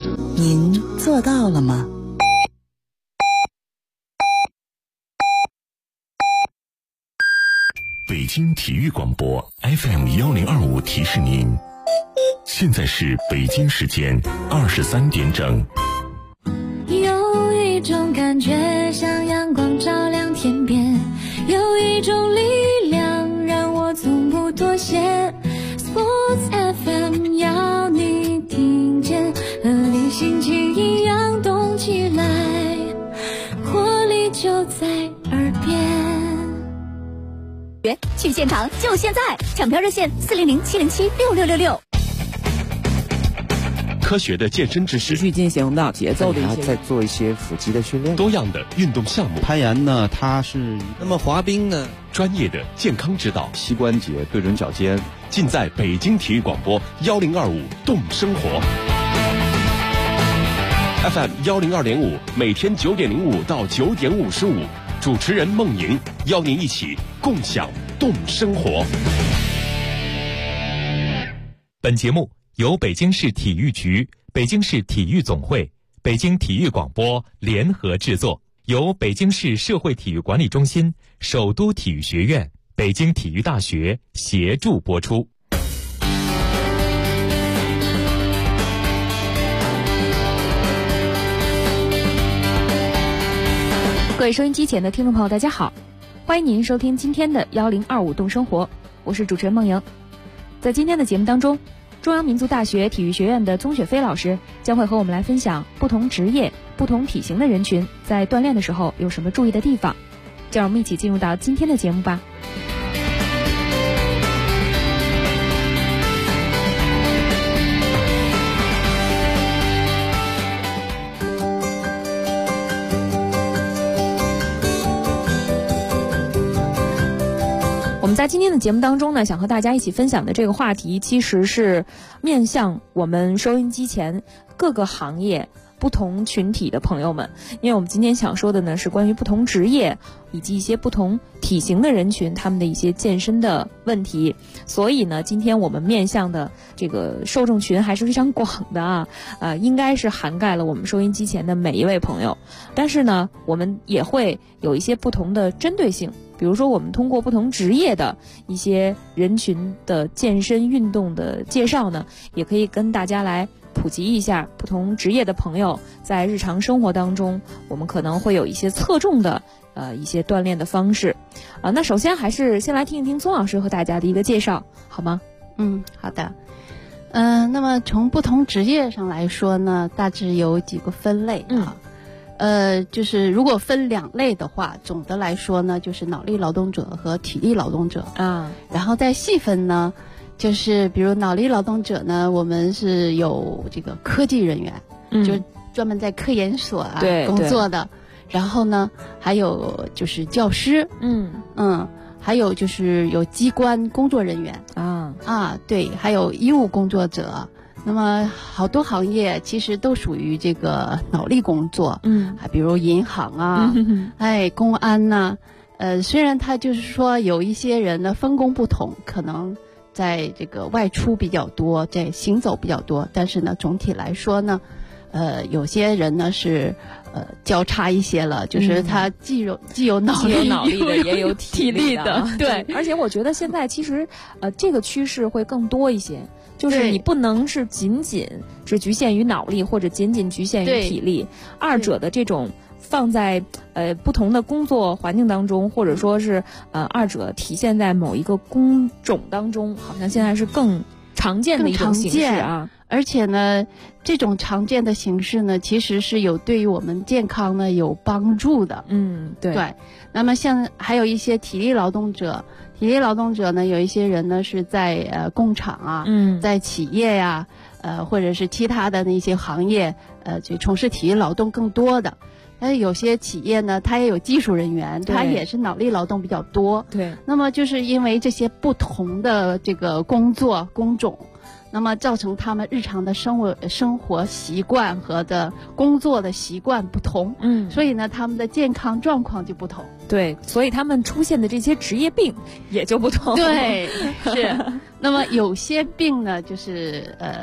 您做到了吗？ 北京体育广播 FM1025提示您，现在是北京时间23点整。 有一种感觉像阳光照亮天边，有一种力量让我从不妥协。Sports FM 要你听见，和你心情一样动起来，活力就在耳边。 去现场就现在，抢票热线400-707-6666。 科学的健身知识， 持续进行的节奏的一些， 再做一些腹肌的训练， 多样的运动项目。 攀岩呢，它是那么滑冰呢， 专业的健康指导， 膝关节对准脚尖， 尽在北京体育广播1025动生活。FM 102.5，每天9点05到9点55，主持人孟莹邀您一起共享动生活。 本节目由北京市体育局、北京市体育总会、北京体育广播联合制作，由北京市社会体育管理中心、首都体育学院、北京体育大学协助播出。 各位收音机前的听众朋友，大家好，欢迎您收听今天的1025动生活，我是主持人孟莹。在今天的节目当中，中央民族大学体育学院的宗雪飞老师将会和我们来分享不同职业、不同体型的人群在锻炼的时候有什么注意的地方。就让我们一起进入到今天的节目吧。我们在今天的节目当中呢，想和大家一起分享的这个话题，其实是面向我们收音机前各个行业不同群体的朋友们，因为我们今天想说的呢是关于不同职业以及一些不同体型的人群他们的一些健身的问题，所以呢今天我们面向的这个受众群还是非常广的啊，应该是涵盖了我们收音机前的每一位朋友，但是呢我们也会有一些不同的针对性，比如说我们通过不同职业的一些人群的健身运动的介绍呢，也可以跟大家来普及一下不同职业的朋友在日常生活当中我们可能会有一些侧重的一些锻炼的方式那首先还是先来听一听宗老师和大家的一个介绍好吗？ 好的。那么从不同职业上来说呢，大致有几个分类就是如果分两类的话，总的来说呢就是脑力劳动者和体力劳动者然后再细分呢，就是比如脑力劳动者呢，我们是有这个科技人员，就专门在科研所工作的，然后呢还有就是教师，还有就是有机关工作人员对，还有医务工作者。那么好多行业其实都属于这个脑力工作，比如银行公安虽然他就是说有一些人呢分工不同，可能在这个外出比较多，在行走比较多，但是呢总体来说呢有些人呢是交叉一些了，就是他既有脑力的， 也有体力的对， 而且我觉得现在其实这个趋势会更多一些，就是你不能是仅仅只局限于脑力或者仅仅局限于体力，二者的这种放在不同的工作环境当中，或者说是二者体现在某一个工种当中，好像现在是更常见的一种形式而且呢这种常见的形式呢其实是有对于我们健康呢有帮助的。对。那么像还有一些体力劳动者呢，有一些人呢是在工厂在企业或者是其他的那些行业就从事体力劳动更多的。但是有些企业呢它也有技术人员，它也是脑力劳动比较多。 对。 那么就是因为这些不同的这个工种，那么造成他们日常的生活习惯和的工作的习惯不同，所以呢他们的健康状况就不同。 对，所以他们出现的这些职业病也就不同。 对，是。那么有些病呢就是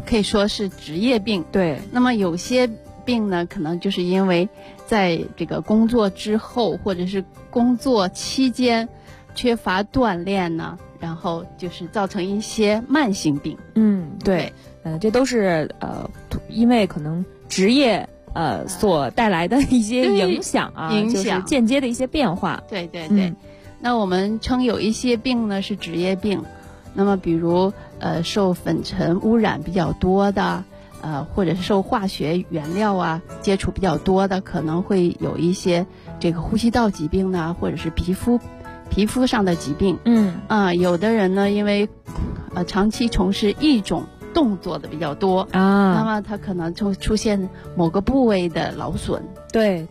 可以说是职业病。 对， 那么有些病呢，可能就是因为在这个工作之后或者是工作期间缺乏锻炼呢，然后就是造成一些慢性病。 对，这都是因为可能职业所带来的一些影响啊，就是间接的一些变化。 对对对。那我们称有一些病呢是职业病，那么比如受粉尘污染比较多的，或者是受化学原料啊接触比较多的，可能会有一些这个呼吸道疾病呢，或者是皮肤上的疾病。有的人呢，因为长期从事一种动作的比较多啊，那么他可能就出现某个部位的劳损。 对。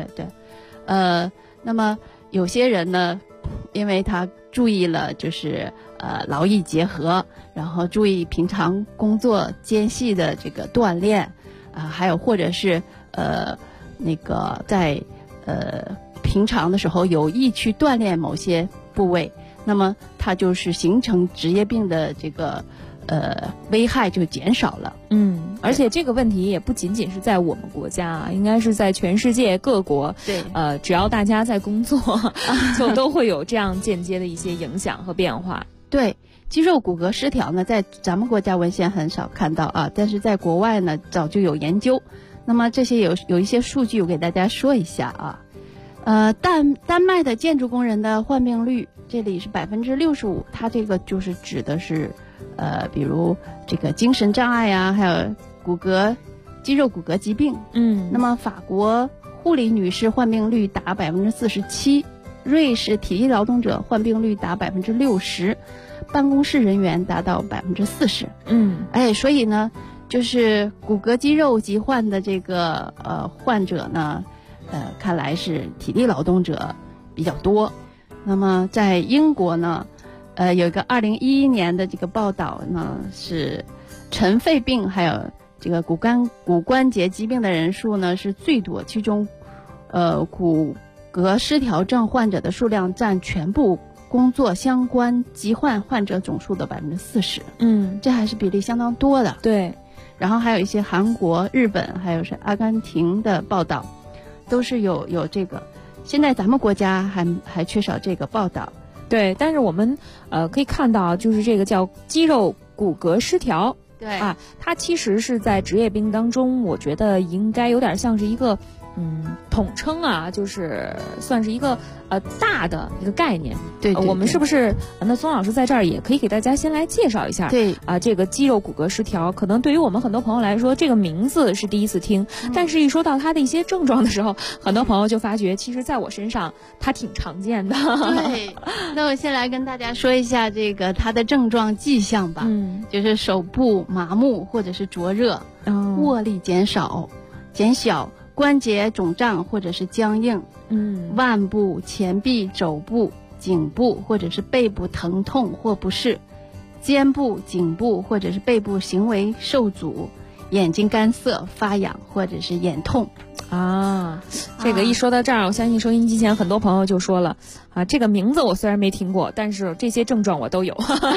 那么有些人呢，因为他注意了就是劳逸结合，然后注意平常工作间隙的这个锻炼还有或者是那个在平常的时候有意去锻炼某些部位，那么它就是形成职业病的这个危害就减少了。 而且这个问题也不仅仅是在我们国家啊，应该是在全世界各国。 对， 只要大家在工作，就都会有这样间接的一些影响和变化。 对，肌肉骨骼失调呢，在咱们国家文献很少看到啊，但是在国外呢早就有研究。那么这些有一些数据我给大家说一下啊。丹麦的建筑工人的患病率，这里是65%，它这个就是指的是比如这个精神障碍啊，还有肌肉骨骼疾病。那么法国护理女士患病率达47%，瑞士体力劳动者患病率达60%，办公室人员达到40%。所以呢，就是骨骼肌肉疾患的这个患者呢，看来是体力劳动者比较多。那么在英国呢，有一个2011年的这个报道呢，是尘肺病还有这个骨关节疾病的人数呢是最多，其中骨骼失调症患者的数量占全部工作相关疾患患者总数的40%。这还是比例相当多的。 对。 然后还有一些韩国、日本还有是阿根廷的报道，都是有这个。现在咱们国家还缺少这个报道。 对，但是我们可以看到，就是这个叫肌肉骨骼失调。 对啊，它其实是在职业病当中，我觉得应该有点像是一个统称啊，就是算是一个大的一个概念。 对， 我们是不是那宗老师在这儿也可以给大家先来介绍一下？ 对啊，这个肌肉骨骼失调，可能对于我们很多朋友来说，这个名字是第一次听，但是一说到它的一些症状的时候，很多朋友就发觉，其实在我身上它挺常见的。 对，那我先来跟大家说一下这个它的症状迹象吧。就是手部麻木或者是灼热，握力减小，关节肿胀或者是僵硬，腕部、前臂、肘部、颈部或者是背部疼痛或不适，肩部、颈部或者是背部行为受阻，眼睛干涩、发痒或者是眼痛。 这个一说到这儿，我相信收音机前很多朋友就说了这个名字我虽然没听过，但是这些症状我都有。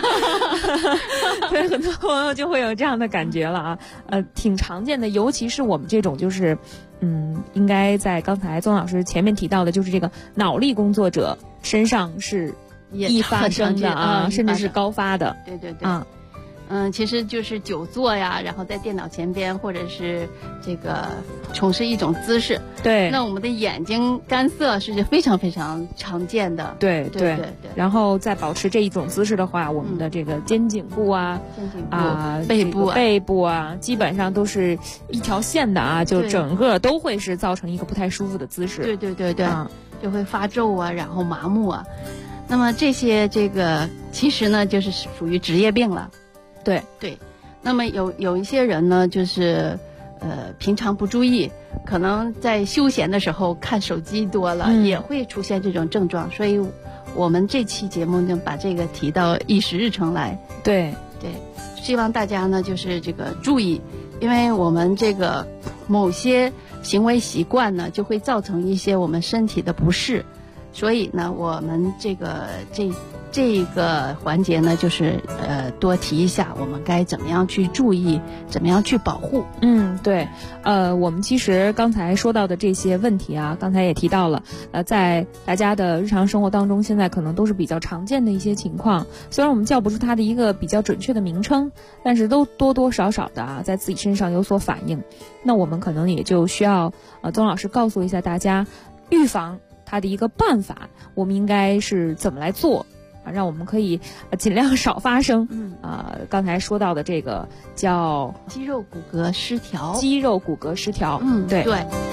对，很多朋友就会有这样的感觉了挺常见的，尤其是我们这种就是应该在刚才宗老师前面提到的，就是这个脑力工作者身上是易发生的甚至是高发的。 对对对。其实就是久坐呀，然后在电脑前边，或者是这个从事一种姿势。 对。 那我们的眼睛干涩是非常非常常见的。 对。然后再保持这一种姿势的话，我们的这个肩颈部背部基本上都是一条线的就整个都会是造成一个不太舒服的姿势。 对，就会发皱然后麻木那么这些其实呢就是属于职业病了。对，那么有一些人呢，就是平常不注意，可能在休闲的时候看手机多了，也会出现这种症状。所以我们这期节目就把这个提到议事日程来。对，希望大家呢就是这个注意，因为我们这个某些行为习惯呢，就会造成一些我们身体的不适。所以呢，我们这这个环节呢，就是多提一下我们该怎么样去注意，怎么样去保护。 对，我们其实刚才说到的这些问题啊，刚才也提到了，在大家的日常生活当中，现在可能都是比较常见的一些情况。虽然我们叫不出它的一个比较准确的名称，但是都多多少少的啊，在自己身上有所反应。那我们可能也就需要宗老师告诉一下大家，预防它的一个办法，我们应该是怎么来做让我们可以尽量少发生。刚才说到的这个叫肌肉骨骼失调。 肌肉骨骼失调。对。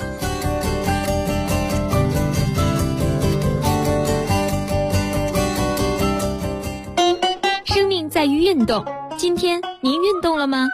生命在于运动，今天您运动了吗？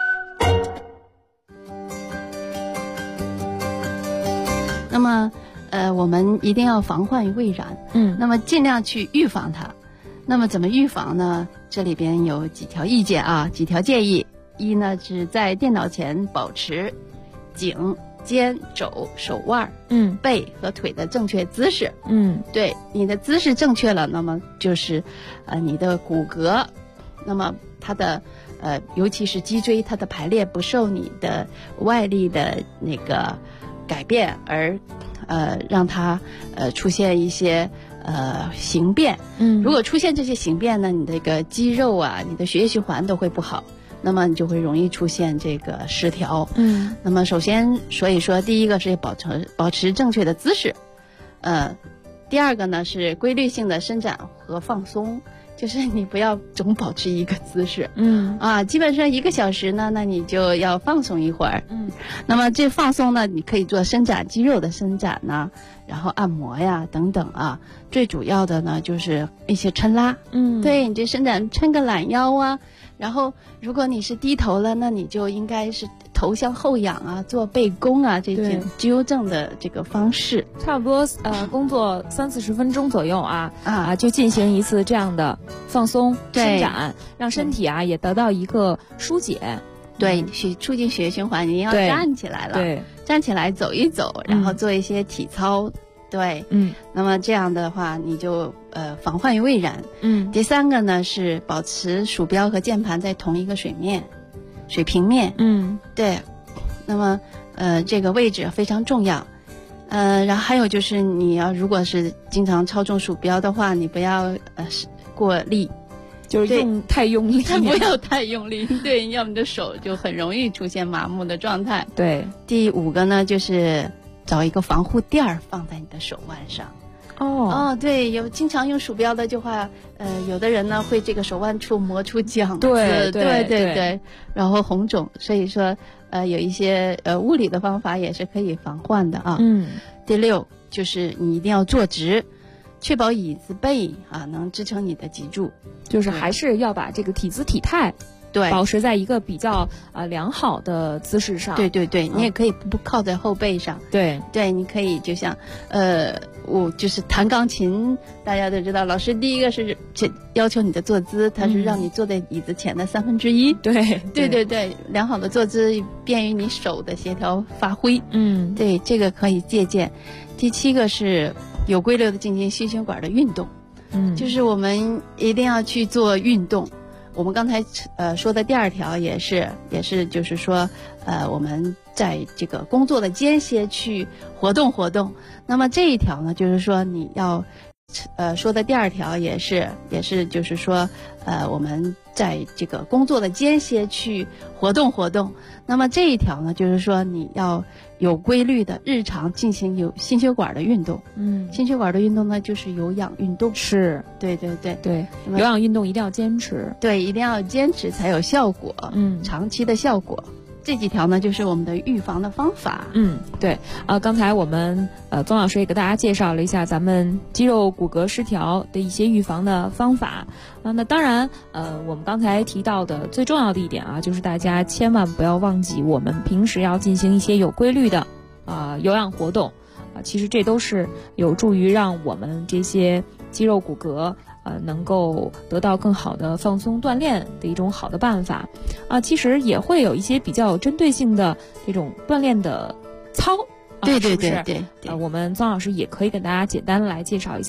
那么我们一定要防患于未然。那么尽量去预防它。那么怎么预防呢？这里边有几条意见啊，几条建议。一呢是在电脑前保持颈、肩、肘、手腕、背和腿的正确姿势。对，你的姿势正确了，那么就是你的骨骼，那么它的尤其是脊椎，它的排列不受你的外力的那个改变而让它出现一些形变。如果出现这些形变呢，你这个肌肉啊，你的血液循环都会不好，那么你就会容易出现这个失调。那么首先，所以说第一个是保持正确的姿势，第二个呢是规律性的伸展和放松。就是你不要总保持一个姿势，基本上1个小时呢，那你就要放松一会儿。那么这放松呢，你可以做伸展肌肉的伸展呢，然后按摩呀等等啊。最主要的呢就是一些抻拉，对，你这伸展抻个懒腰啊。然后如果你是低头了，那你就应该是头向后仰啊，做背弓啊，这种纠正的这个方式。 差不多工作30-40分钟左右就进行一次这样的放松伸展，让身体也得到一个疏解。 对，促进血液循环，你要站起来了，对，站起来走一走，然后做一些体操。对，那么这样的话，你就防患于未然。第三个呢是保持鼠标和键盘在同一个水平面。对，那么这个位置非常重要。然后还有就是你要如果是经常操纵鼠标的话，你不要过力， 就是太用力， 不要太用力。对，要么你的手就很容易出现麻木的状态。 对， 第5个呢就是找一个防护垫儿放在你的手腕上。对，有经常用鼠标的就话，有的人呢会这个手腕处磨出茧子，对，然后红肿，所以说有一些物理的方法也是可以防患的啊。第6就是你一定要坐直，确保椅子背能支撑你的脊柱， 就是还是要把这个体姿体态保持在一个比较良好的姿势上。 对，你也可以不靠在后背上。对，你可以就像我就是弹钢琴，大家都知道，老师第一个是要求你的坐姿，他是让你坐在椅子前的1/3。对，良好的坐姿便于你手的协调发挥。对，这个可以借鉴。第7个是有规律的进行心血管的运动。就是我们一定要去做运动。我们刚才说的第2条也是就是说我们在这个工作的间歇去活动活动。那么这一条呢，就是说你要说的第2条也是就是说我们在这个工作的间歇去活动活动。那么这一条呢，就是说你要有规律的日常进行有心血管的运动。心血管的运动呢就是有氧运动。是，对， 有氧运动一定要坚持。 对，一定要坚持才有效果。长期的效果。这几条呢就是我们的预防的方法。 对，刚才我们宗老师也给大家介绍了一下咱们肌肉骨骼失调的一些预防的方法。那当然我们刚才提到的最重要的一点就是大家千万不要忘记，我们平时要进行一些有规律的有氧活动其实这都是有助于让我们这些肌肉骨骼能够得到更好的放松锻炼的一种好的办法其实也会有一些比较有针对性的这种锻炼的操。 对， 我们宗老师也可以给大家简单来介绍一下。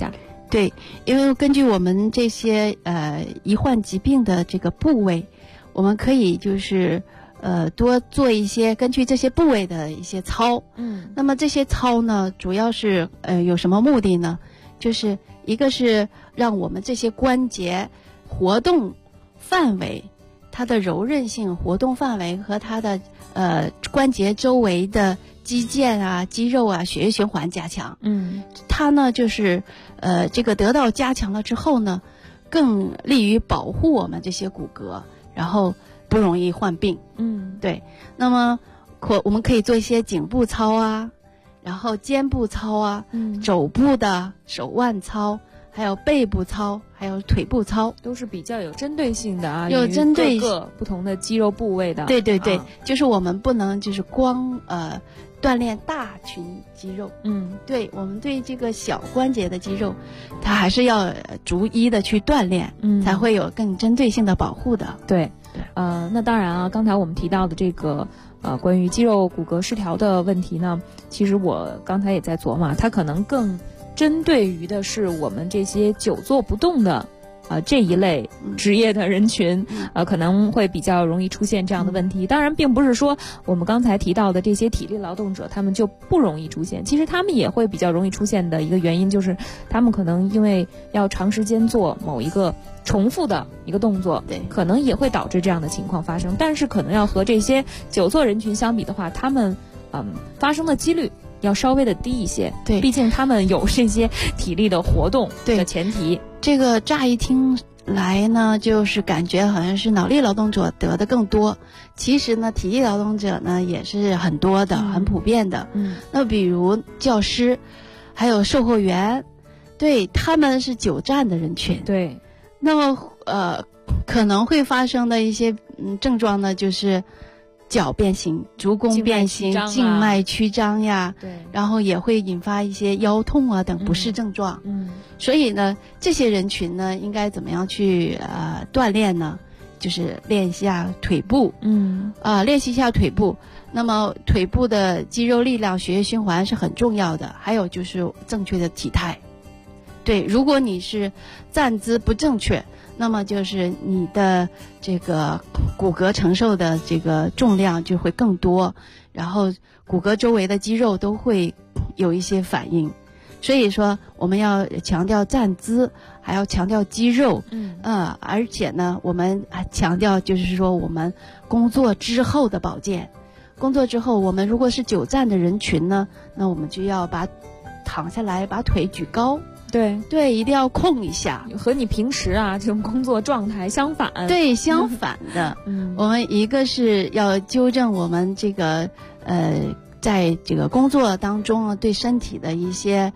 对，因为根据我们这些罹患疾病的这个部位，我们可以就是多做一些根据这些部位的一些操。那么这些操呢，主要是有什么目的呢？就是一个是让我们这些关节活动范围，它的柔韧性、活动范围和它的关节周围的肌腱啊、肌肉啊、血液循环加强。它呢就是这个得到加强了之后呢，更利于保护我们这些骨骼，然后不容易患病。对。那么我们可以做一些颈部操啊，然后肩部操啊，肘部的手腕操，还有背部操，还有腿部操， 都是比较有针对性的啊， 有针对各个不同的肌肉部位的。 对对对，就是我们不能就是光锻炼大群肌肉。对，我们对这个小关节的肌肉，它还是要逐一的去锻炼，才会有更针对性的保护的。 对，那当然啊，刚才我们提到的这个关于肌肉骨骼失调的问题呢，其实我刚才也在琢磨，它可能更针对于的是我们这些久坐不动的这一类职业的人群，可能会比较容易出现这样的问题。当然并不是说我们刚才提到的这些体力劳动者他们就不容易出现，其实他们也会比较容易出现的一个原因，就是他们可能因为要长时间做某一个重复的一个动作， 对， 可能也会导致这样的情况发生。但是可能要和这些久坐人群相比的话，他们发生的几率要稍微的低一些。 对， 毕竟他们有这些体力的活动的前提。 这个乍一听来呢，就是感觉好像是脑力劳动者得的更多，其实呢体力劳动者呢也是很多的，很普遍的。那比如教师还有售货员，对，他们是久站的人群。 对， 那么可能会发生的一些症状呢，就是脚变形、足弓变形、静脉曲张呀， 对， 然后也会引发一些腰痛啊等不适症状。所以呢，这些人群呢，应该怎么样去锻炼呢？就是练一下腿部，练习一下腿部。那么腿部的肌肉力量、血液循环是很重要的，还有就是正确的体态。对，如果你是站姿不正确，那么就是你的这个骨骼承受的这个重量就会更多，然后骨骼周围的肌肉都会有一些反应。所以说我们要强调站姿，还要强调肌肉，而且呢我们还强调就是说我们工作之后的保健。工作之后我们如果是久站的人群呢，那我们就要躺下来，把腿举高。对，一定要空一下， 和你平时这种工作状态相反。 对，相反的。我们一个是要纠正我们这个在这个工作当中对身体的一些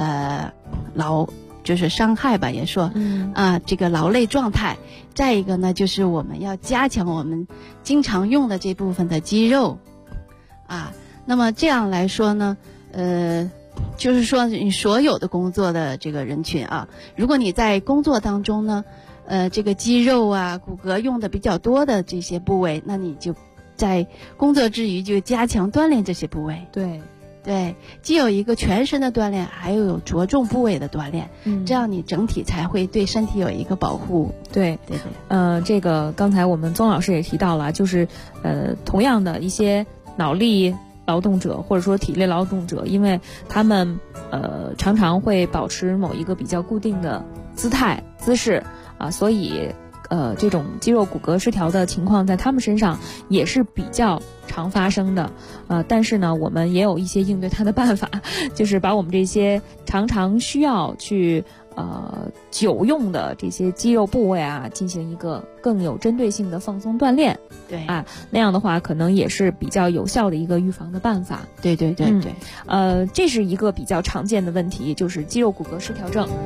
就是伤害吧，也说这个劳累状态。再一个呢，就是我们要加强我们经常用的这部分的肌肉那么这样来说呢，就是说你所有的工作的这个人群如果你在工作当中呢这个肌肉骨骼用的比较多的这些部位，那你就在工作之余就加强锻炼这些部位。对，既有一个全身的锻炼，还有着重部位的锻炼，这样你整体才会对身体有一个保护。 对，这个刚才我们宗老师也提到了，就是同样的一些脑力劳动者或者说体力劳动者，因为他们常常会保持某一个比较固定的姿势所以这种肌肉骨骼失调的情况在他们身上也是比较常发生的。但是呢，我们也有一些应对它的办法，就是把我们这些常常需要去久用的这些肌肉部位进行一个更有针对性的放松锻炼。 对那样的话可能也是比较有效的一个预防的办法。 对， 这是一个比较常见的问题，就是肌肉骨骼失调症。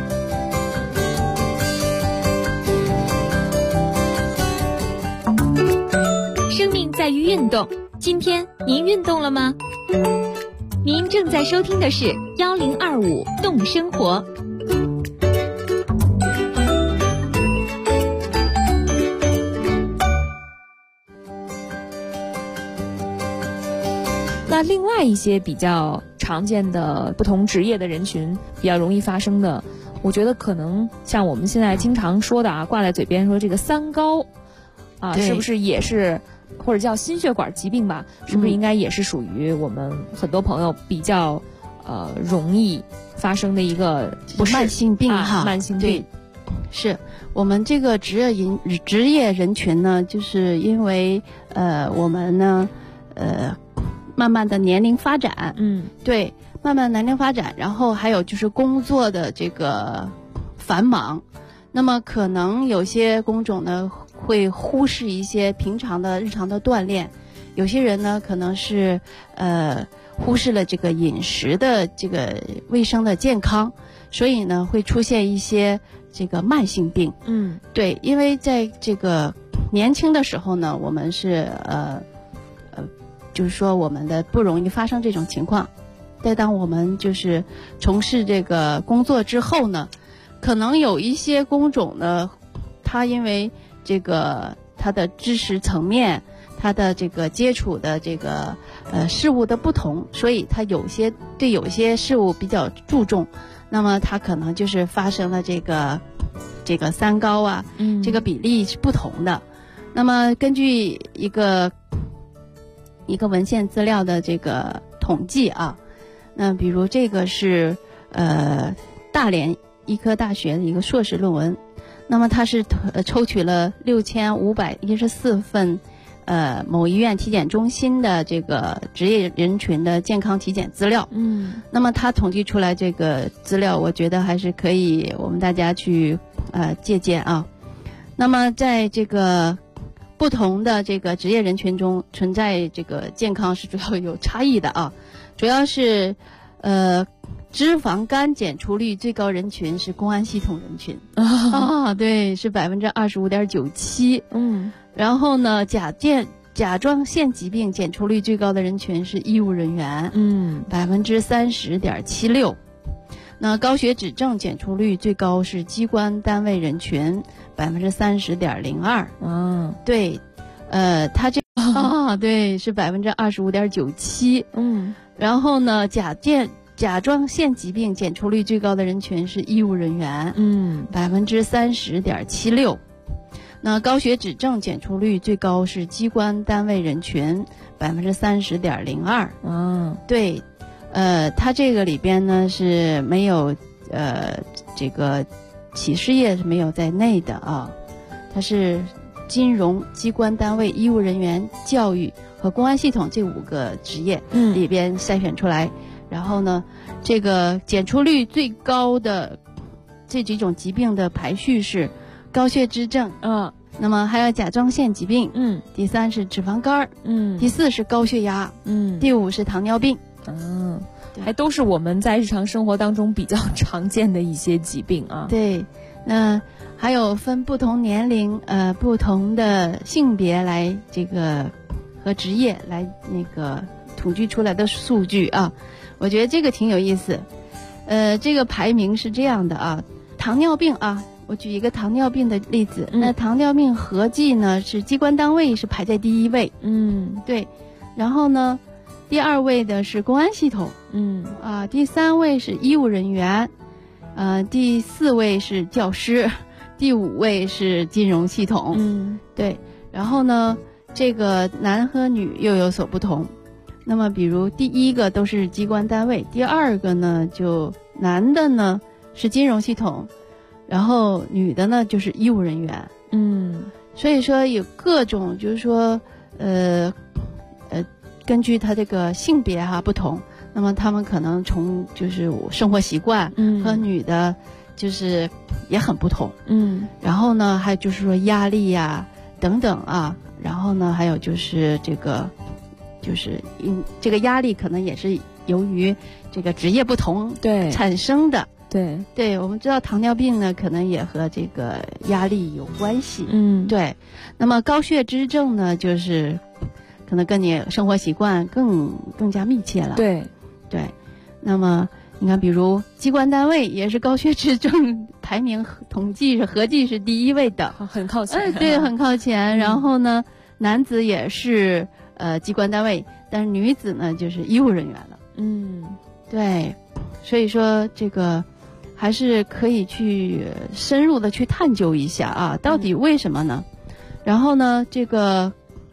生命在于运动，今天您运动了吗？您正在收听的是1025动生活。 那另外一些比较常见的不同职业的人群比较容易发生的我觉得可能像我们现在经常说的啊，挂在嘴边说这个三高啊，是不是也是或者叫心血管疾病吧？是不是应该也是属于我们很多朋友比较容易发生的一个不是慢性病哈？ 慢性病。 是我们这个职业人群呢，就是因为我们呢慢慢的年龄发展，对，慢慢年龄发展，然后还有就是工作的这个繁忙，那么可能有些工种呢会忽视一些平常的日常的锻炼，有些人呢可能是忽视了这个饮食的这个卫生的健康，所以呢会出现一些这个慢性病。对，因为在这个年轻的时候呢，我们是就是说我们的不容易发生这种情况。但当我们就是从事这个工作之后呢，可能有一些工种呢，它因为这个它的知识层面，它的这个接触的这个事物的不同，所以它有些事物比较注重，那么它可能就是发生了这个三高啊，这个比例是不同的。那么根据一个文献资料的这个统计啊，那比如这个是大连医科大学的一个硕士论文，那么它是抽取了6514份某医院体检中心的这个职业人群的健康体检资料。那么它统计出来这个资料，我觉得还是可以我们大家去借鉴啊。那么在这个不同的这个职业人群中存在这个健康是主要有差异的啊，主要是脂肪肝检出率最高人群是公安系统人群对，是25.97%。然后呢，甲状腺疾病检出率最高的人群是医务人员，30.76%。那高血脂症检出率最高是机关单位人群，30.02%。对，它这对是25.97%。然后呢，甲状腺疾病检出率最高的人群是医务人员，30.76%。那高血脂症检出率最高是机关单位人群，30.02%。对，它这个里边呢是没有这个企事业是没有在内的啊，它是金融机关单位、医务人员、教育和公安系统这5个职业里边筛选出来。然后呢，这个检出率最高的这几种疾病的排序是高血脂症，那么还有甲状腺疾病，第3是脂肪肝，第4是高血压，第5是糖尿病， 还都是我们在日常生活当中比较常见的一些疾病啊。 对，那还有分不同年龄、不同的性别来这个和职业来那个统计出来的数据啊，我觉得这个挺有意思。这个排名是这样的啊，糖尿病啊。我举一个糖尿病的例子，那糖尿病合计呢是机关单位是排在第1位，对，然后呢，第2位的是公安系统，第3位是医务人员，第4位是教师，第5位是金融系统，对，然后呢，这个男和女又有所不同。那么，比如第1个都是机关单位，第2个呢就男的呢是金融系统。然后女的呢就是医务人员，所以说有各种就是说根据他这个性别不同，那么他们可能从就是生活习惯和女的就是也很不同，然后呢还有就是说压力呀等等啊，然后呢还有就是这个就是这个压力可能也是由于这个职业不同产生的。对，我们知道糖尿病呢，可能也和这个压力有关系。对。那么高血脂症呢，就是可能跟你生活习惯更加密切了。对。那么你看，比如机关单位也是高血脂症排名统计是合计是第1位的， 很靠前。 对，很靠前。然后呢，男子也是机关单位，但是女子呢就是医务人员了。对。所以说这个。 还是可以去深入的去探究一下啊，到底为什么呢？然后呢，这个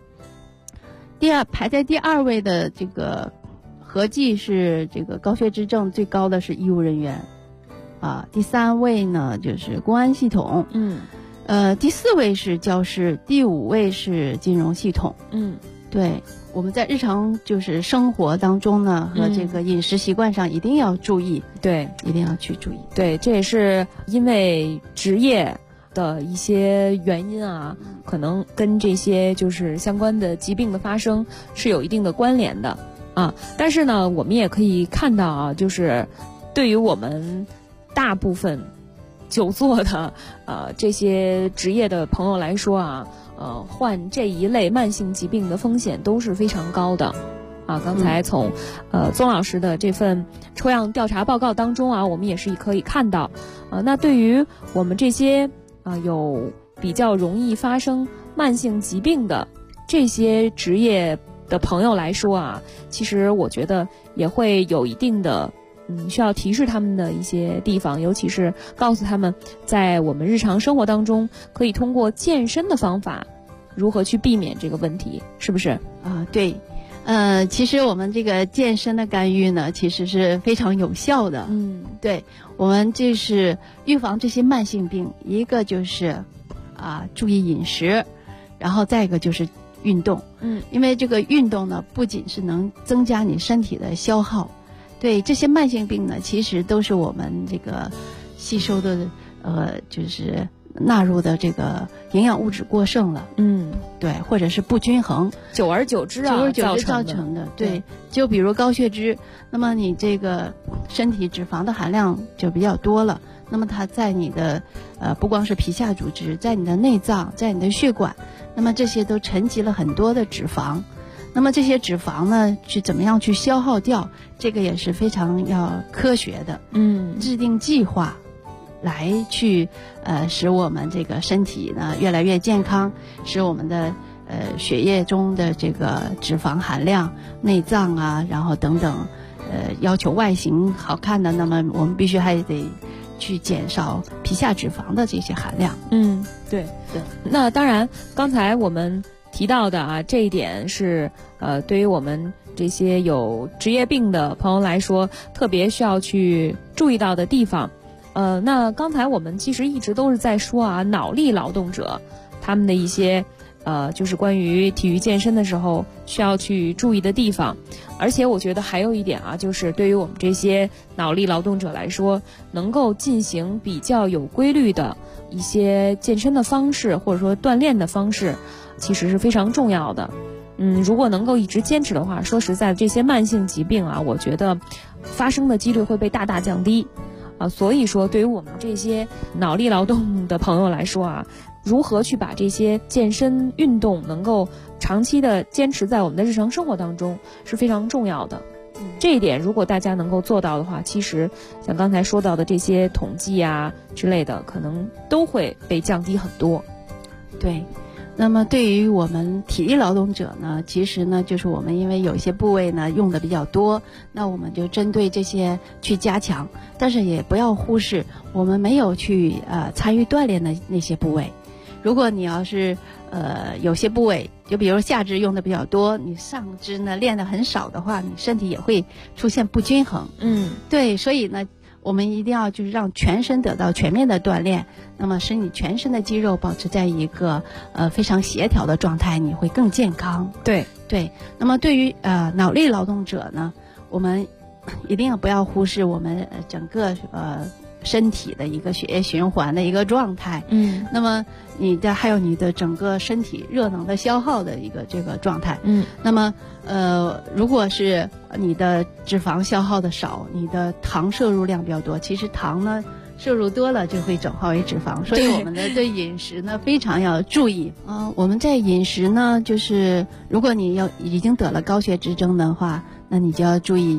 排在第2位的这个合计是这个高血脂症最高的是医务人员啊，第3位呢就是公安系统，第4位是教师，第5位是金融系统。对，我们在日常就是生活当中呢，和这个饮食习惯上一定要注意， 对， 一定要去注意。 对，这也是因为职业的一些原因啊，可能跟这些就是相关的疾病的发生是有一定的关联的啊。但是呢，我们也可以看到啊，就是对于我们大部分久坐的这些职业的朋友来说啊，患这一类慢性疾病的风险都是非常高的啊。刚才从宗老师的这份抽样调查报告当中啊，我们也是可以看到那对于我们这些有比较容易发生慢性疾病的这些职业的朋友来说啊，其实我觉得也会有一定的需要提示他们的一些地方，尤其是告诉他们在我们日常生活当中可以通过健身的方法如何去避免这个问题，是不是啊？对，其实我们这个健身的干预呢，其实是非常有效的。对，我们就是预防这些慢性病，一个就是注意饮食，然后再一个就是运动。因为这个运动呢，不仅是能增加你身体的消耗。对，这些慢性病呢，其实都是我们这个吸收的就是纳入的这个营养物质过剩了，对，或者是不均衡， 久而久之造成的。 对，就比如高血脂，那么你这个身体脂肪的含量就比较多了，那么它在你的不光是皮下组织，在你的内脏，在你的血管，那么这些都沉积了很多的脂肪。那么这些脂肪呢，去怎么样去消耗掉，这个也是非常要科学的，制定计划来去使我们这个身体呢越来越健康，使我们的血液中的这个脂肪含量、内脏啊，然后等等要求外形好看的，那么我们必须还得去减少皮下脂肪的这些含量。 对。那当然，刚才我们提到的这一点是对于我们这些有职业病的朋友来说，特别需要去注意到的地方。那刚才我们其实一直都是在说脑力劳动者他们的一些就是关于体育健身的时候需要去注意的地方。而且我觉得还有一点就是对于我们这些脑力劳动者来说，能够进行比较有规律的一些健身的方式，或者说锻炼的方式，其实是非常重要的。如果能够一直坚持的话，说实在的，这些慢性疾病我觉得发生的几率会被大大降低所以说对于我们这些脑力劳动的朋友来说如何去把这些健身运动能够长期的坚持在我们的日常生活当中是非常重要的。这一点如果大家能够做到的话，其实像刚才说到的这些统计之类的，可能都会被降低很多。 对，那么对于我们体力劳动者呢，其实呢就是我们因为有一些部位呢用的比较多，那我们就针对这些去加强，但是也不要忽视我们没有去参与锻炼的那些部位。如果你要是有些部位，就比如下肢用的比较多，你上肢呢练得很少的话，你身体也会出现不均衡。对，所以呢我们一定要就是让全身得到全面的锻炼，那么使你全身的肌肉保持在一个非常协调的状态，你会更健康。 对。 那么对于脑力劳动者呢，我们一定不要忽视我们整个身体的一个血液循环的一个状态。那么还有你的整个身体热能的消耗的一个这个状态。那么如果是你的脂肪消耗的少，你的糖摄入量比较多，其实糖呢摄入多了就会转化为脂肪，所以我们的对饮食呢非常要注意。我们在饮食呢，就是如果你已经得了高血脂症的话，那你就要注意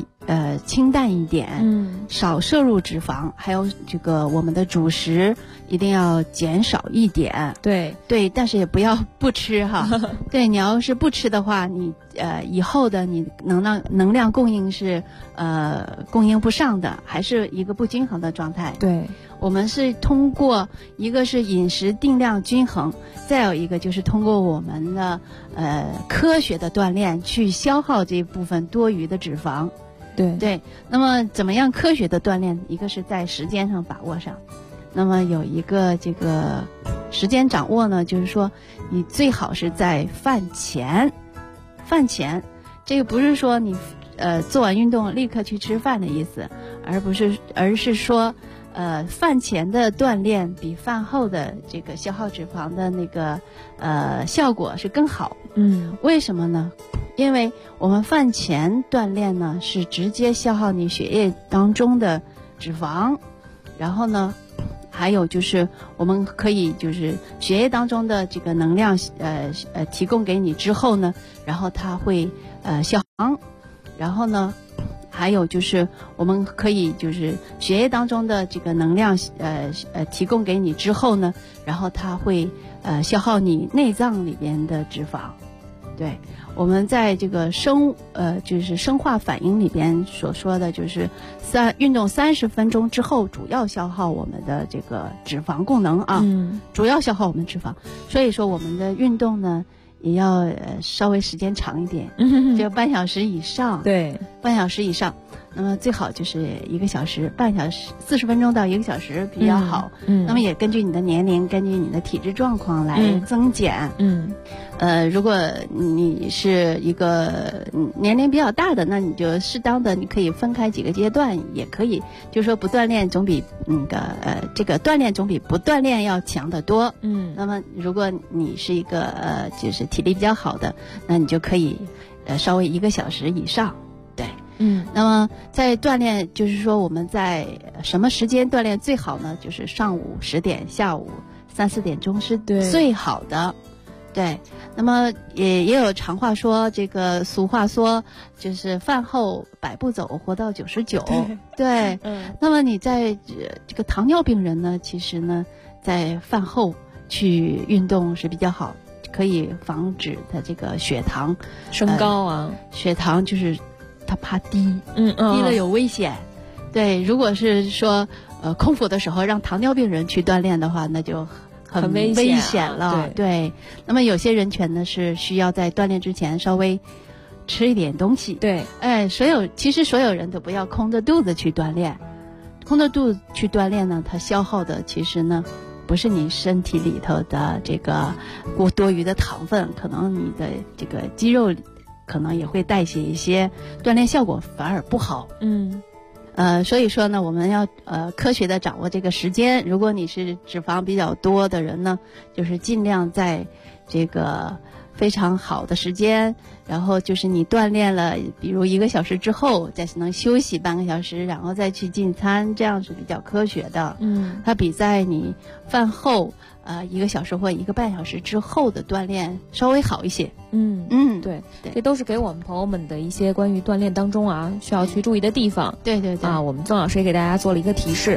清淡一点，少摄入脂肪，还有这个我们的主食一定要减少一点。 对， 但是也不要不吃哈。对，你要是不吃的话，你以后的你能量供应是供应不上的，还是一个不均衡的状态。 对， 我们是通过一个是饮食定量均衡，再有一个就是通过我们的科学的锻炼去消耗这一部分多余的脂肪。对，那么怎么样科学的锻炼？一个是在时间上把握上，那么有一个这个时间掌握呢，就是说你最好是在饭前，这个不是说你做完运动立刻去吃饭的意思，而是说饭前的锻炼比饭后的这个消耗脂肪的那个效果是更好。为什么呢？因为我们饭前锻炼呢是直接消耗你血液当中的脂肪，然后呢还有就是我们可以就是血液当中的这个能量提供给你之后呢，然后它会消耗，然后呢还有就是我们可以就是血液当中的这个能量提供给你之后呢，然后它会消耗你内脏里边的脂肪。对，我们在这个就是生化反应里边所说的就是运动30分钟之后主要消耗我们的这个脂肪功能啊，主要消耗我们脂肪。所以说我们的运动呢也要稍微时间长一点，就半小时以上。对，半小时以上。那么最好就是1个小时，半小时40分钟到1个小时比较好。那么也根据你的年龄，根据你的体质状况来增减。如果你是一个年龄比较大的，那你就适当的你可以分开几个阶段，也可以，就是说不锻炼总比这个锻炼总比不锻炼要强得多。那么如果你是一个就是体力比较好的，那你就可以稍微1个小时以上。对。那么在锻炼，就是说我们在什么时间锻炼最好呢？就是上午10点，下午3、4点钟是最好的。对，那么也有常话说，这个俗话说，就是饭后100步走，活到99。对，那么你在这个糖尿病人呢，其实呢，在饭后去运动是比较好，可以防止他这个血糖升高啊， 血糖就是他怕低，低了有危险。对，如果是说空腹的时候让糖尿病人去锻炼的话，那就很危险了。对，那么有些人群呢是需要在锻炼之前稍微吃一点东西。对，其实所有人都不要空着肚子去锻炼，空着肚子去锻炼呢，它消耗的其实呢不是你身体里头的这个多余的糖分，可能你的这个肌肉可能也会代谢一些，锻炼效果反而不好。所以说呢，我们要科学的掌握这个时间。如果你是脂肪比较多的人呢，就是尽量在这个非常好的时间，然后就是你锻炼了，比如1个小时之后，再能休息半个小时，然后再去进餐，这样是比较科学的。它比在你饭后1个小时或1个半小时之后的锻炼稍微好一些。 对，这都是给我们朋友们的一些关于锻炼当中啊需要去注意的地方。 对啊， 我们曾老师也给大家做了一个提示。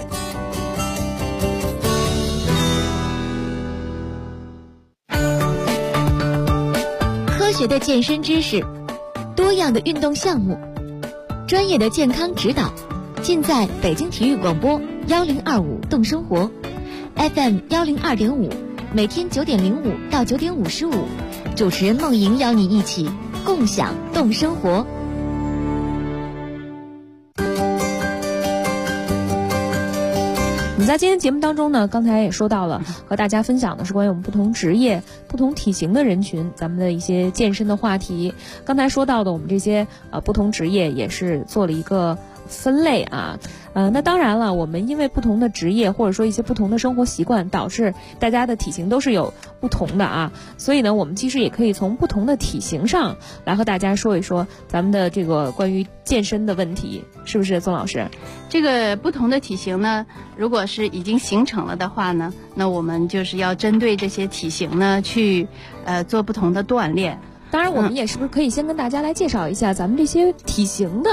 科学的健身知识，多样的运动项目，专业的健康指导，尽在北京体育广播1025动生活 FM 102.5，每天9点05到9点55，主持人梦莹邀你一起共享动生活。 我们在今天节目当中呢，刚才也说到了，和大家分享的是关于我们不同职业、不同体型的人群，咱们的一些健身的话题。刚才说到的，我们这些不同职业也是做了一个分类啊。那当然了，我们因为不同的职业或者说一些不同的生活习惯，导致大家的体型都是有不同的啊。所以呢，我们其实也可以从不同的体型上来和大家说一说咱们的这个关于健身的问题，是不是曾老师？ 这个不同的体型呢，如果是已经形成了的话呢，那我们就是要针对这些体型呢去做不同的锻炼。 当然，我们也是不是可以先跟大家来介绍一下咱们这些体型的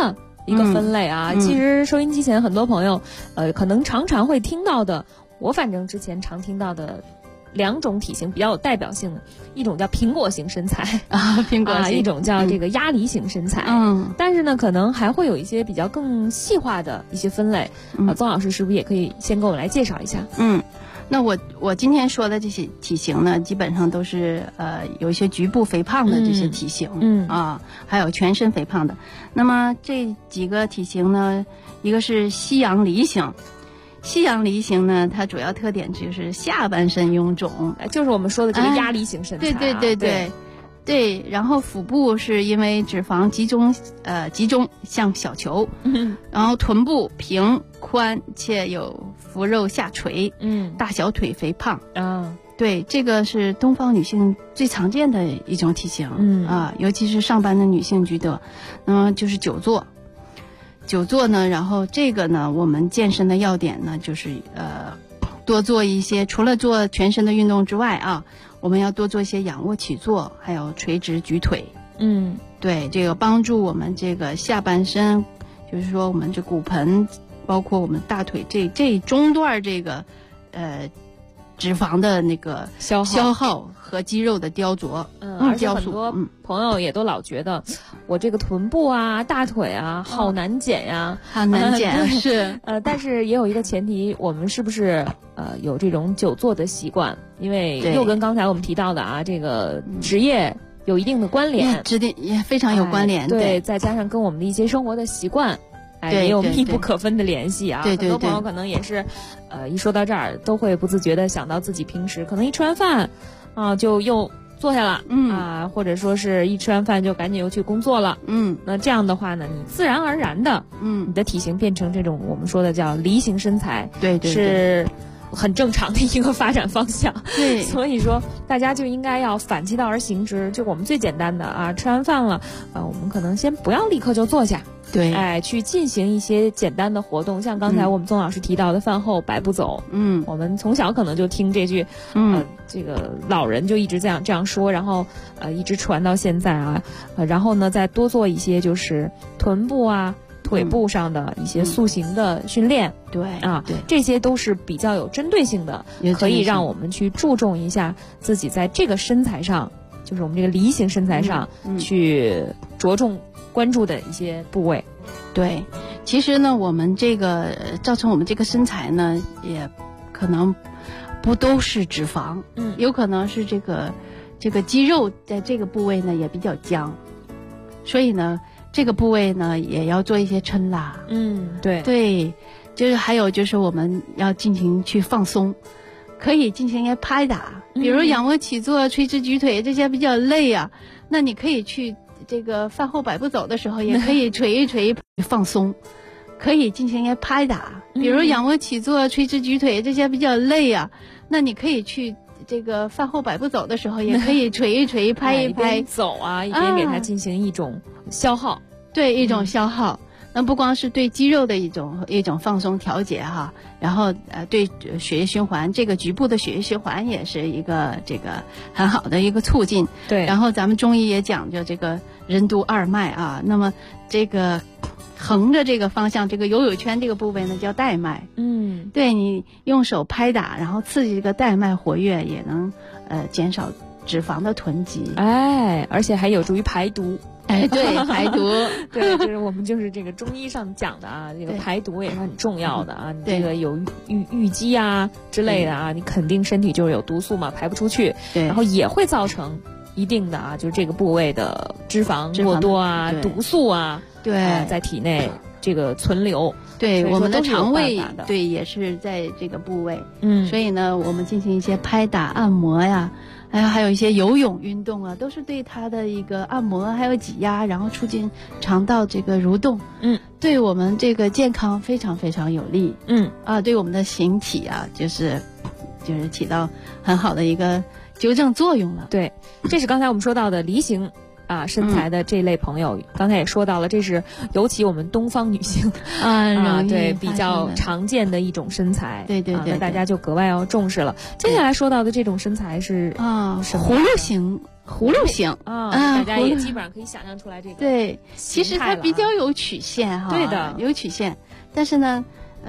一个分类啊。其实收音机前很多朋友，可能常常会听到的，我反正之前常听到的2种体型比较有代表性的，一种叫苹果型身材苹果型， 一种叫这个鸭梨型身材。但是呢，可能还会有一些比较更细化的一些分类。宗老师是不是也可以先给我们来介绍一下？ 那我今天说的这些体型呢，基本上都是有一些局部肥胖的这些体型，还有全身肥胖的。那么这几个体型呢，一个是西洋梨型。西洋梨型呢，它主要特点就是下半身臃肿， 就是我们说的这个鸭梨型身材。 对，然后腹部是因为脂肪集中像小球，然后臀部平宽且有腹肉下垂，大小腿肥胖对，这个是东方女性最常见的一种体型，尤其是上班的女性居多。那么就是久坐呢，然后这个呢，我们健身的要点呢，就是多做一些，除了做全身的运动之外啊，我们要多做一些仰卧起坐，还有垂直举腿。对，这个帮助我们这个下半身，就是说我们这骨盆，包括我们大腿这中段这个脂肪的那个消耗和肌肉的雕琢。 而且很多朋友也都老觉得我这个臀部啊、大腿啊好难减呀， 好难减是。 但是也有一个前提，我们是不是有这种久坐的习惯？因为又跟刚才我们提到的啊，这个职业有一定的关联， 也非常有关联。 对，再加上跟我们的一些生活的习惯。也有密不可分的联系啊！ 对， 很多朋友可能也是，一说到这儿，都会不自觉的想到自己平时可能一吃完饭，就又坐下了，或者说是一吃完饭就赶紧又去工作了，那这样的话呢，你自然而然的，你的体型变成这种我们说的叫梨形身材， 对， 是很正常的一个发展方向。 对， 所以说大家就应该要反其道而行之，就我们最简单的啊，吃完饭了，我们可能先不要立刻就坐下。 对， 去进行一些简单的活动，像刚才我们宗老师提到的饭后百步走。我们从小可能就听这句，这个老人就一直这样说，然后一直传到现在啊，然后呢再多做一些就是臀部啊、腿部上的一些塑形的训练。 对， 这些都是比较有针对性的，可以让我们去注重一下自己在这个身材上，就是我们这个梨形身材上去着重关注的一些部位。 对，其实呢，我们这个造成我们这个身材呢，也可能不都是脂肪，有可能是这个肌肉在这个部位呢也比较僵，所以呢，这个部位呢也要做一些抻拉。对，就是还有就是我们要进行去放松，可以进行一些拍打，比如仰卧起坐、垂直举腿这些比较累啊，那你可以去。这个饭后百步走的时候，也可以捶一捶放松，可以进行一些拍打，比如仰卧起坐、垂直举腿这些比较累啊，那你可以去这个饭后百步走的时候，也可以捶一捶、拍一拍， 一边走啊，一边给它进行一种消耗。 对，一种消耗。那不光是对肌肉的一种放松调节哈，然后对血液循环，这个局部的血液循环也是一个这个很好的一个促进。 对， 然后咱们中医也讲究这个任督二脉啊，那么这个横着这个方向，这个游泳圈这个部位呢叫带脉。对，你用手拍打，然后刺激这个带脉活跃，也能减少脂肪的囤积。 而且还有助于排毒。 对，排毒。 对，就是我们就是这个中医上讲的啊，这个排毒也是很重要的啊。你这个有淤积啊之类的啊，你肯定身体就是有毒素嘛，排不出去。 对， 然后也会造成一定的啊，就是这个部位的脂肪过多啊、毒素啊，在体内这个存留。 对，我们的肠胃对也是在这个部位。所以呢，我们进行一些拍打、按摩呀。还有一些游泳运动啊，都是对它的一个按摩，还有挤压，然后促进肠道这个蠕动，对我们这个健康非常非常有利，对我们的形体啊，就是起到很好的一个纠正作用了。 对，这是刚才我们说到的梨形身材的这类朋友，刚才也说到了，这是尤其我们东方女性对比较常见的一种身材。 对， 那大家就格外要重视了。接下来说到的这种身材是葫芦形葫芦形大家也基本上可以想象出来这个。 对，其实它比较有曲线哈。 对的， 有曲线，但是呢，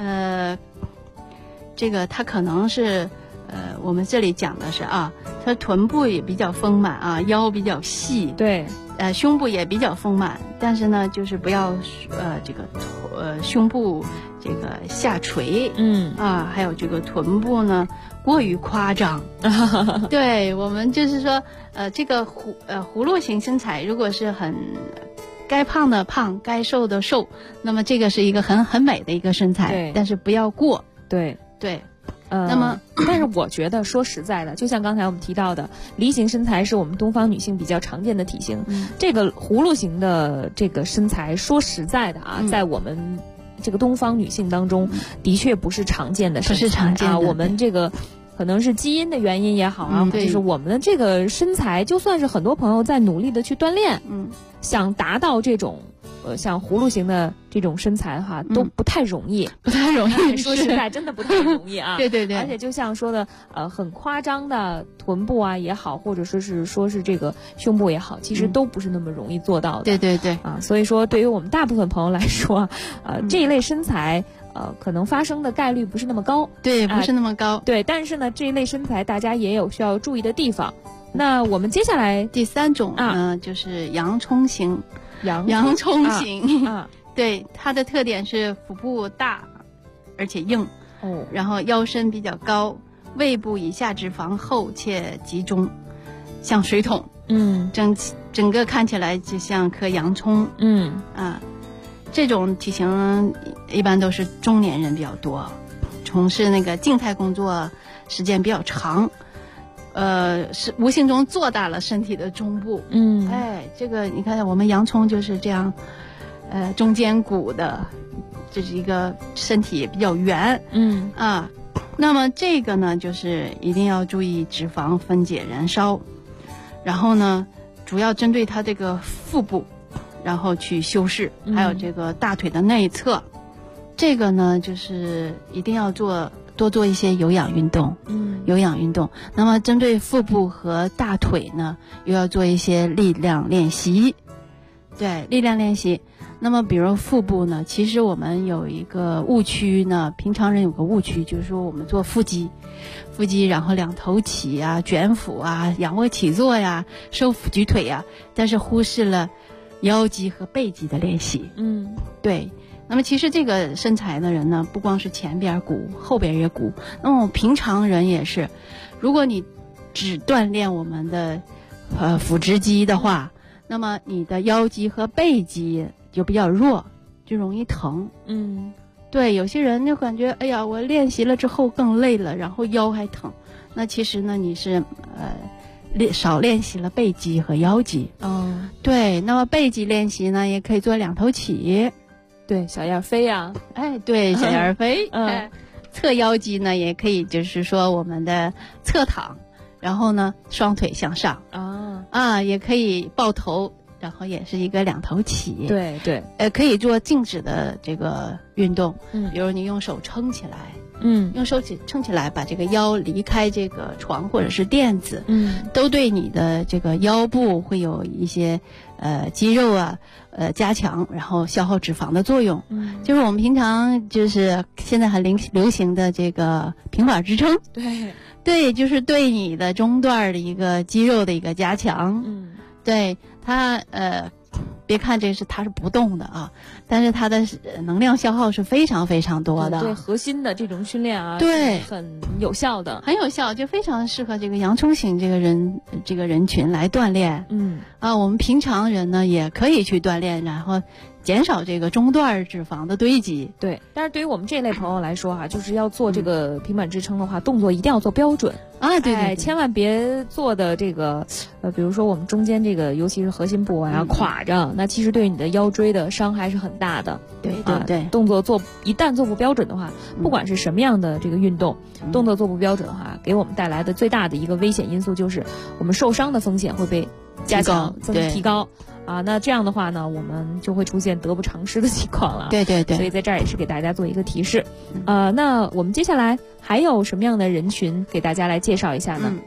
这个它可能是我们这里讲的是它臀部也比较丰满腰比较细。 对。 胸部也比较丰满，但是呢，就是不要这个胸部这个下垂，还有这个臀部呢过于夸张。对，我们就是说，这个葫芦形身材，如果是很该胖的胖，该瘦的瘦，那么这个是一个很美的一个身材， 对， 但是不要过。 对。 那么， 但是我觉得说实在的，就像刚才我们提到的，梨形身材是我们东方女性比较常见的体型。这个葫芦形的这个身材，说实在的在我们这个东方女性当中，的确不是常见的身材， 不是常见的。 我们这个可能是基因的原因也好就是我们的这个身材，就算是很多朋友在努力的去锻炼，想达到这种像葫芦形的这种身材都不太容易， 不太容易。 说实在，真的不太容易啊。 对对对。 而且就像说的，很夸张的臀部也好，或者说是这个胸部也好，其实都不是那么容易做到的。 对对对。 所以说对于我们大部分朋友来说，这一类身材可能发生的概率不是那么高。 对，不是那么高。 对，但是呢，这一类身材大家也有需要注意的地方。那我们接下来第3种呢，就是洋葱型。洋葱型对，它的特点是腹部大而且硬，然后腰身比较高，胃部以下脂肪厚且集中，像水桶，整个看起来就像颗洋葱，这种体型一般都是中年人比较多，从事那个静态工作时间比较长。是无形中做大了身体的中部。这个你看我们洋葱就是这样，中间鼓的，这是一个身体也比较圆。那么这个呢，就是一定要注意脂肪分解燃烧，然后呢，主要针对它这个腹部，然后去修饰，还有这个大腿的内侧，这个呢，就是一定要多做一些有氧运动，有氧运动。那么针对腹部和大腿呢，又要做一些力量练习。对，力量练习。那么比如腹部呢，其实我们有一个误区呢，平常人有个误区，就是说我们做腹肌，然后两头起卷腹仰卧起坐收腹举腿但是忽视了腰肌和背肌的练习。对。那么其实这个身材的人呢，不光是前边鼓，后边也鼓。那么平常人也是，如果你只锻炼我们的腹直肌的话，那么你的腰肌和背肌就比较弱，就容易疼。对，有些人就感觉哎呀，我练习了之后更累了，然后腰还疼。那其实呢，你是少练习了背肌和腰肌。对，那么背肌练习呢，也可以做两头起。 对，小燕飞对，小燕飞。侧腰肌呢，也可以就是说我们的侧躺，然后呢双腿向上也可以抱头，然后也是一个两头起。 对对， 可以做静止的这个运动，比如你用手撑起来，用手撑起来，把这个腰离开这个床或者是垫子，都对你的这个腰部会有一些肌肉加强，然后消耗脂肪的作用。就是我们平常就是现在很流行的这个平板支撑。对，就是对你的中段的一个肌肉的一个加强。对它别看它是不动的但是它的能量消耗是非常非常多的。 对核心的这种训练对， 很有效的， 很有效，就非常适合这个洋葱型这个人群来锻炼。我们平常人呢也可以去锻炼，然后减少这个中段脂肪的堆积。 对，但是对于我们这类朋友来说就是要做这个平板支撑的话，动作一定要做标准对， 千万别做的这个比如说我们中间这个尤其是核心部垮着，那其实对你的腰椎的伤害是很大的。 对， 动作一旦做不标准的话，不管是什么样的这个运动，动作做不标准的话，给我们带来的最大的一个危险因素就是我们受伤的风险会被加强提高那这样的话呢，我们就会出现得不偿失的情况了。 对， 所以在这儿也是给大家做一个提示。那我们接下来还有什么样的人群给大家来介绍一下呢？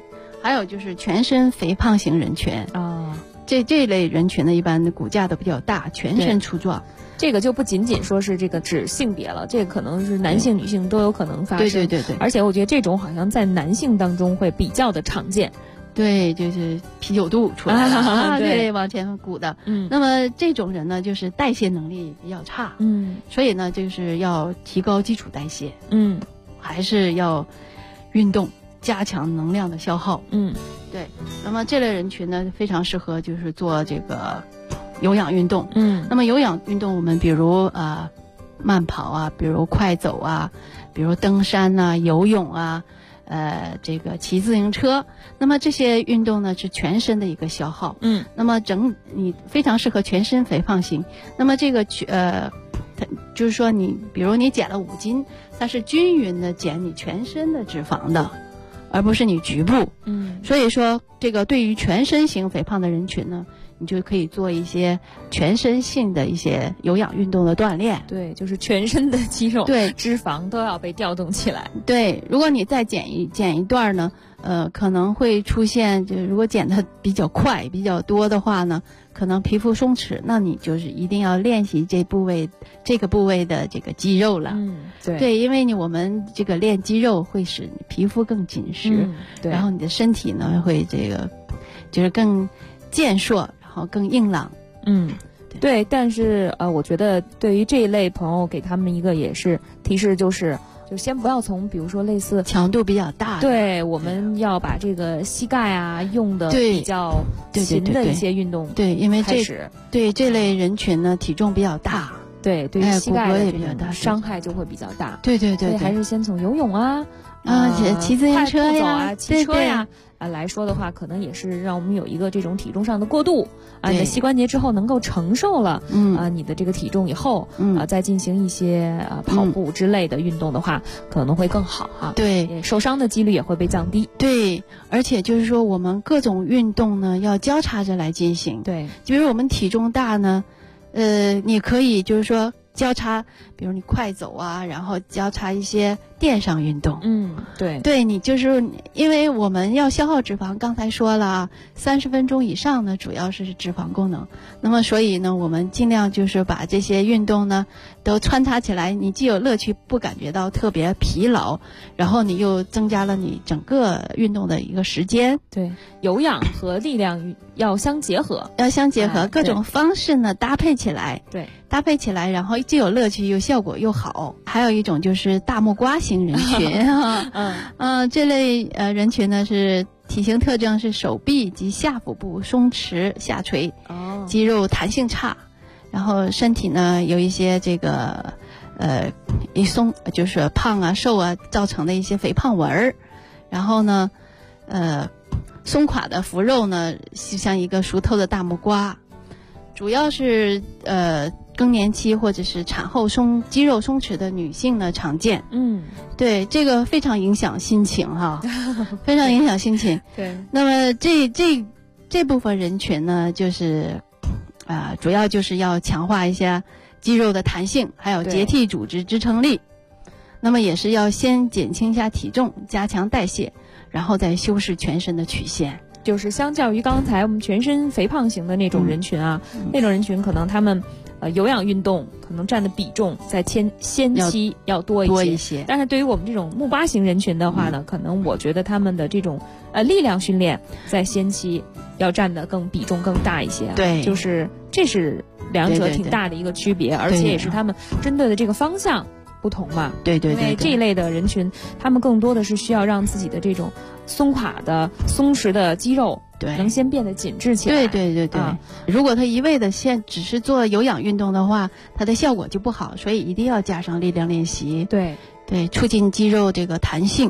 还有就是全身肥胖型人群啊， 这一类人群呢，一般的骨架都比较大，全身粗壮。 这个就不仅仅说是这个指性别了，这个可能是男性、女性都有可能发生。 对。 而且我觉得这种好像在男性当中会比较的常见。 对，就是啤酒肚出来了对， 往前鼓的。那么这种人呢，就是代谢能力比较差。所以呢，就是要提高基础代谢。还是要运动，加强能量的消耗。对。那么这类人群呢，非常适合就是做这个有氧运动。那么有氧运动，我们比如慢跑啊，比如快走啊，比如登山啊，游泳啊。这个骑自行车，那么这些运动呢是全身的一个消耗。那么你非常适合全身肥胖型。那么这个就是说比如你减了5斤，它是均匀的减你全身的脂肪的，而不是你局部。所以说这个对于全身型肥胖的人群呢，你就可以做一些全身性的一些有氧运动的锻炼。 对，就是全身的肌肉、 对脂肪都要被调动起来。 对，如果你再减一段呢，可能会出现，就是如果减得比较快、比较多的话呢，可能皮肤松弛，那你就是一定要练习这个部位的这个肌肉了。对，因为我们这个练肌肉会使你皮肤更紧实，然后你的身体呢会这个就是更健硕。更硬朗。 对，但是我觉得对于这一类朋友，给他们一个也是提示，就先不要从比如说类似强度比较大的， 对，我们要把这个膝盖啊用的比较勤的一些运动对，因为这类人群呢体重比较大， 对于膝盖的也比较大， 伤害就会比较大。 对， 所以还是先从游泳骑自行车呀、骑车呀来说的话，可能也是让我们有一个这种体重上的过渡你的膝关节之后能够承受了你的这个体重以后再进行一些跑步之类的运动的话，可能会更好对， 受伤的几率也会被降低。 对，而且就是说我们各种运动呢要交叉着来进行。 对， 比如我们体重大呢，你可以就是说交叉，比如你快走啊，然后交叉一些垫上运动。 对， 你就是因为我们要消耗脂肪，刚才说了30分钟以上呢，主要是脂肪功能。那么所以呢，我们尽量就是把这些运动呢都穿插起来，你既有乐趣，不感觉到特别疲劳，然后你又增加了你整个运动的一个时间。 对，有氧和力量要相结合， 各种方式呢搭配起来。 对， 搭配起来，然后既有乐趣又效果又好。还有一种就是大木瓜型人群这类人群呢是体型特征是手臂及下腹部松弛下垂，肌肉弹性差，然后身体呢有一些这个一松就是胖啊瘦啊造成的一些肥胖纹儿，然后呢松垮的腹肉呢就像一个熟透的大木瓜，主要是更年期或者是产后肌肉松弛的女性呢常见。对，这个非常影响心情非常影响心情。 对， 那么这部分人群呢，就是主要就是要强化一下肌肉的弹性，还有结缔组织支撑力。那么也是要先减轻一下体重，加强代谢，然后再修饰全身的曲线。 就是相较于刚才我们全身肥胖型的那种人群那种人群可能他们有氧运动可能占的比重在先期要多一些，但是对于我们这种木瓜型人群的话呢，可能我觉得他们的这种力量训练在先期要占的比重更大一些。 对， 就是这是两者挺大的一个区别，而且也是他们针对的这个方向不同嘛。 对，因为这一类的人群他们更多的是需要让自己的这种松弛的肌肉能先变得紧致起来。 对，如果他一味的只是做有氧运动的话，它的效果就不好，所以一定要加上力量练习。 对， 促进肌肉这个弹性。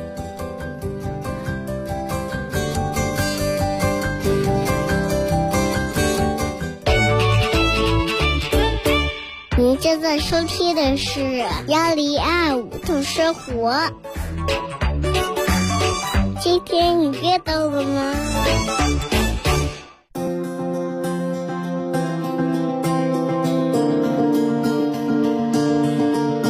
您正在收听的是1025度生活。今天你阅到了吗？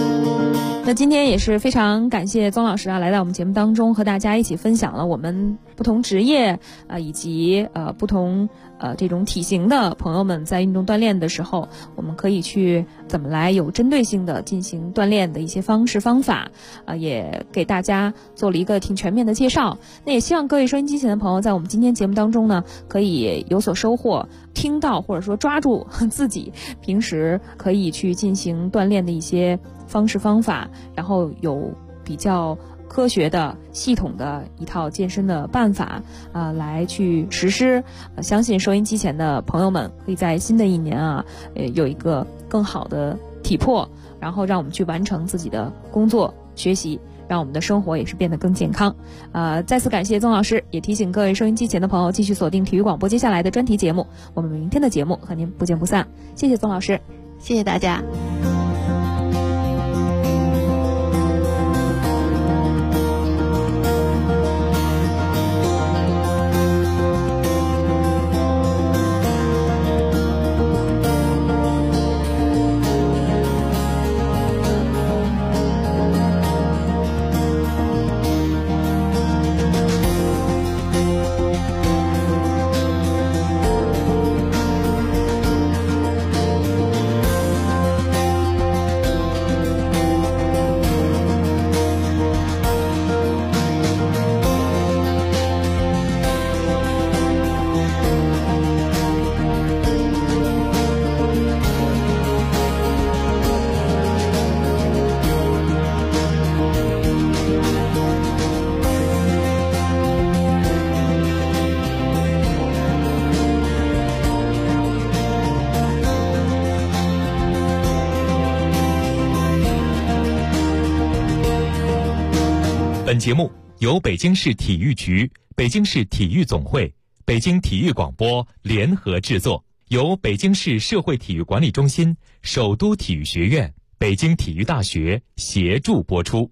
那今天也是非常感谢宗老师来到我们节目当中，和大家一起分享了我们不同职业以及不同这种体型的朋友们在运动锻炼的时候，我们可以去怎么来有针对性的进行锻炼的一些方式方法也给大家做了一个挺全面的介绍。那也希望各位收音机前的朋友在我们今天节目当中呢可以有所收获，听到或者说抓住自己平时可以去进行锻炼的一些方式方法，然后有比较科学的系统的一套健身的办法来去实施。相信收音机前的朋友们可以在新的一年有一个更好的体魄，然后让我们去完成自己的工作学习，让我们的生活也是变得更健康。再次感谢宗老师，也提醒各位收音机前的朋友继续锁定体育广播接下来的专题节目，我们明天的节目和您不见不散。谢谢宗老师， 谢谢大家。 本节目由北京市体育局、北京市体育总会、北京体育广播联合制作，由北京市社会体育管理中心、首都体育学院、北京体育大学协助播出。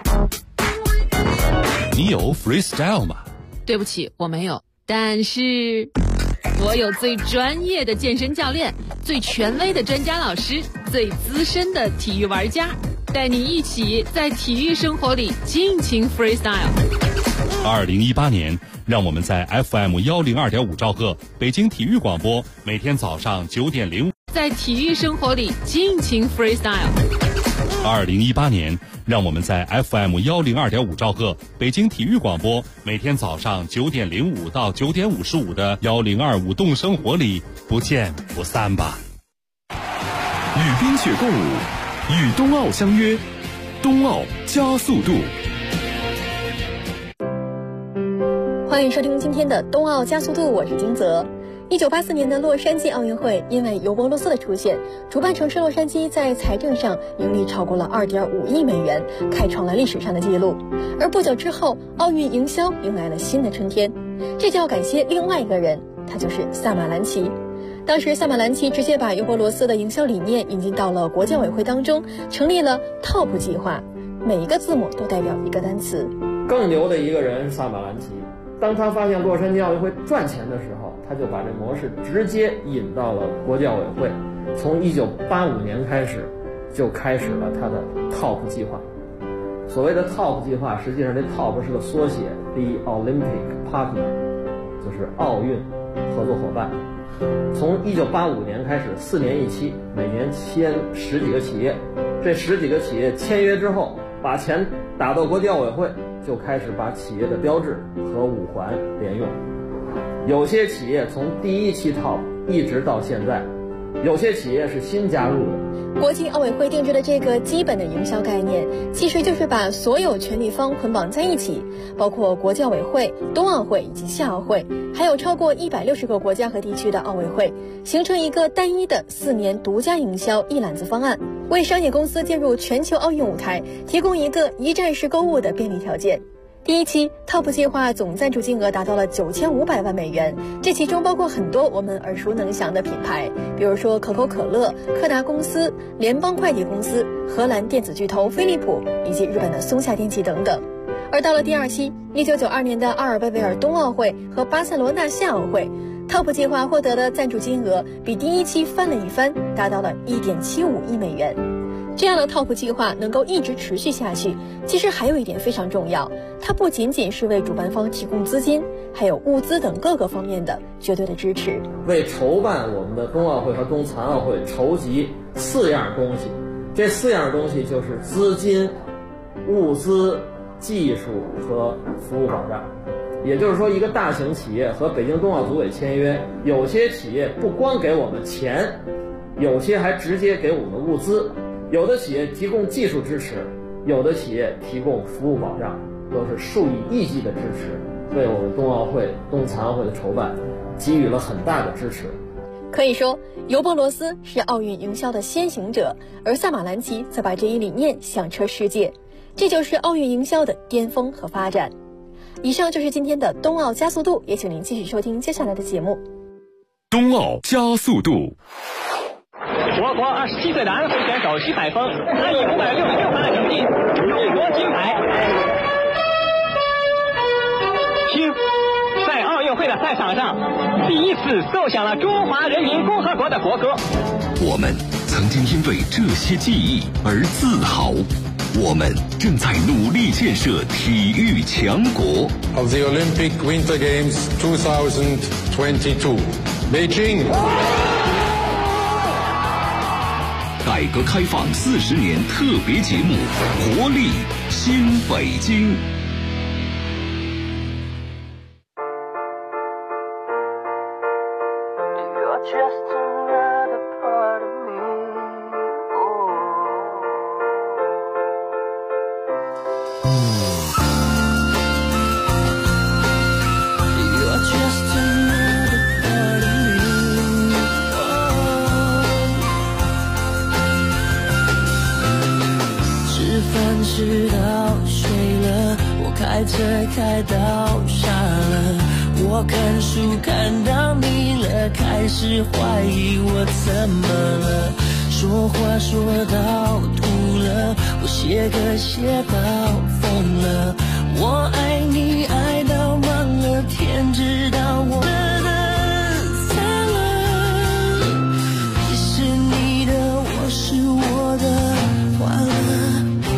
你有 freestyle 吗？ 对不起，我没有，但是我有最专业的健身教练，最权威的专家老师，最资深的体育玩家，带你一起在体育生活里尽情 freestyle。 2018年，让我们在 FM102.5兆赫北京体育广播，每天早上9点05， 在体育生活里尽情 freestyle。 2018年，让我们在 FM102.5兆赫北京体育广播，每天早上9点05到9点55的1025动生活里不见不散吧。 与冰雪共舞，与冬奥相约，冬奥加速度。 欢迎收听今天的冬奥加速度，我是金泽。1984年的洛杉矶奥运会，因为尤伯罗斯的出现，主办城市洛杉矶在财政上盈利超过了2.5亿美元，开创了历史上的纪录。而不久之后，奥运营销迎来了新的春天，这就要感谢另外一个人，他就是萨马兰奇。当时萨马兰奇直接把尤伯罗斯的营销理念引进到了国教委会当中，成立了 TOP 计划，每一个字母都代表一个单词。 更牛的一个人萨马兰奇，当他发现洛杉矶奥运会赚钱的时候，他就把这模式直接引到了国教委会。从1985年开始，就开始了他的 TOP 计划。所谓的 TOP 计划，实际上这 TOP 是个缩写 ，The Olympic Partner， 就是奥运合作伙伴。从1985年开始，4年一期，每年签10几个企业，这10几个企业签约之后，把钱打到国教委会，就开始把企业的标志和五环连用。有些企业从第一期 TOP 一直到现在，有些企业是新加入的。 国际奥委会定制的这个基本的营销概念，其实就是把所有权利方捆绑在一起，包括国教委会、冬奥会以及夏奥会，还有超过160个国家和地区的奥委会，形成一个单一的4年独家营销一揽子方案，为商业公司进入全球奥运舞台提供一个一站式购物的便利条件。第一期 TOP 计划总赞助金额达到了9500万美元，这其中包括很多我们耳熟能详的品牌，比如说可口可乐、柯达公司、联邦快递公司、荷兰电子巨头飞利浦以及日本的松下电器等等。而到了第二期1992年的阿尔贝维尔冬奥会和巴塞罗那夏奥会， TOP 计划获得的赞助金额比第一期翻了一番，达到了1.75亿美元。 这样的套谱计划能够一直持续下去，其实还有一点非常重要，它不仅仅是为主办方提供资金，还有物资等各个方面的绝对的支持。 为筹办我们的冬奥会和冬残奥会筹集4样东西，这4样东西就是资金、物资、技术和服务保障。也就是说，一个大型企业和北京冬奥组委签约，有些企业不光给我们钱，有些还直接给我们物资，有的企业提供技术支持，有的企业提供服务保障，都是数以亿计的支持，为我们冬奥会、冬残奥会的筹办给予了很大的支持。 可以说，尤伯罗斯是奥运营销的先行者，而萨马兰奇则把这一理念响彻世界，这就是奥运营销的巅峰和发展。以上就是今天的冬奥加速度，也请您继续收听接下来的节目。 冬奥加速度。 我国27岁的安徽选手徐海峰，他以566分的成绩荣夺金牌。听，在奥运会的赛场上，第一次奏响了中华人民共和国的国歌。 我们曾经因为这些记忆而自豪。我们正在努力建设体育强国。 Of the Olympic Winter Games 2022, Beijing. 改革开放40年特别节目，活力新北京。 直到睡了，我开车开到傻了，我看书看到腻了，开始怀疑我怎么了，说话说到吐了，我写歌写到疯了，我爱你爱到忘了，天知道我散了，你是你的，我是我的，完了。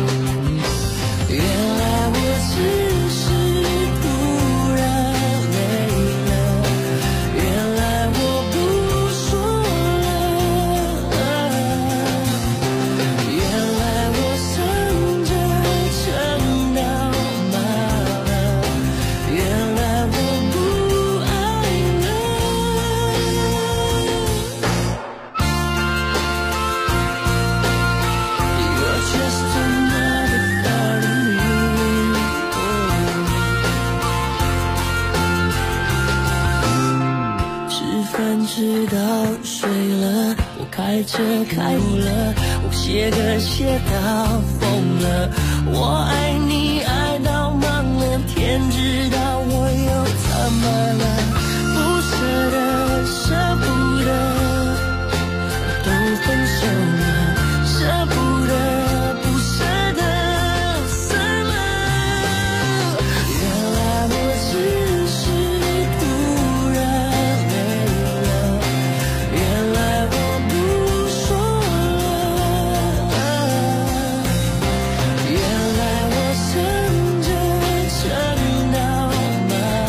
直到睡了，我开车开了，我写歌写到疯了，我爱你爱到忘了，天知道我又怎么了，不舍得舍不得，都分手了，舍不得不舍得散了，原来我只是突然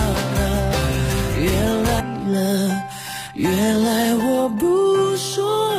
原来我不说。